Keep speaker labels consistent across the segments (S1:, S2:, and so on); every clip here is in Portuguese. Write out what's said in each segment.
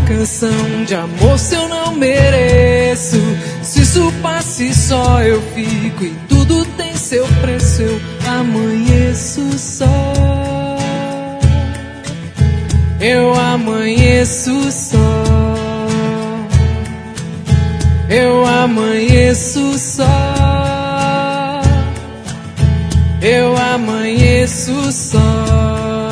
S1: canção de amor se eu não mereço? Se isso passe só eu fico e tudo tem seu preço, eu amanheço só. Eu amanheço só. Eu amanheço só. Eu amanheço só.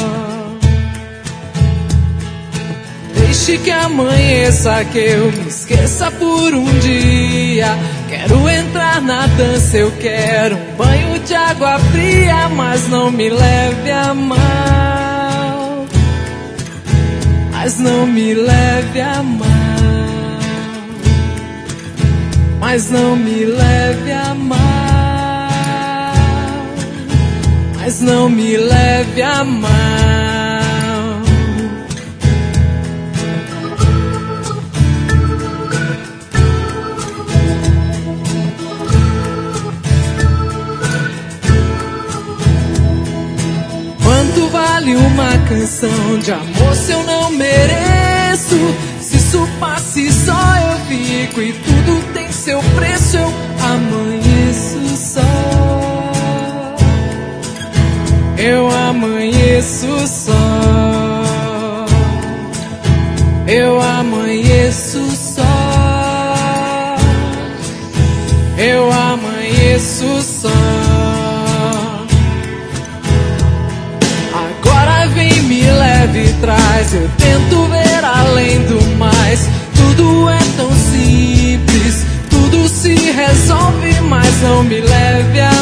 S1: Deixe que amanheça, que eu me esqueça por um dia. Quero entrar na dança, eu quero um banho de água fria, mas não me leve a mal. Mas não me leve a mal. Mas não me leve a mal. Mas não me leve a mal. Quanto vale uma canção de amor se eu não mereço? Se isso passe só eu fico e tudo tem seu preço, eu amanheço só. Eu amanheço só. Eu amanheço só. Eu amanheço só. Agora vem, me leve e traz, eu tento ver além do mais. Tudo é tão simples, tudo se resolve, mas não me leve a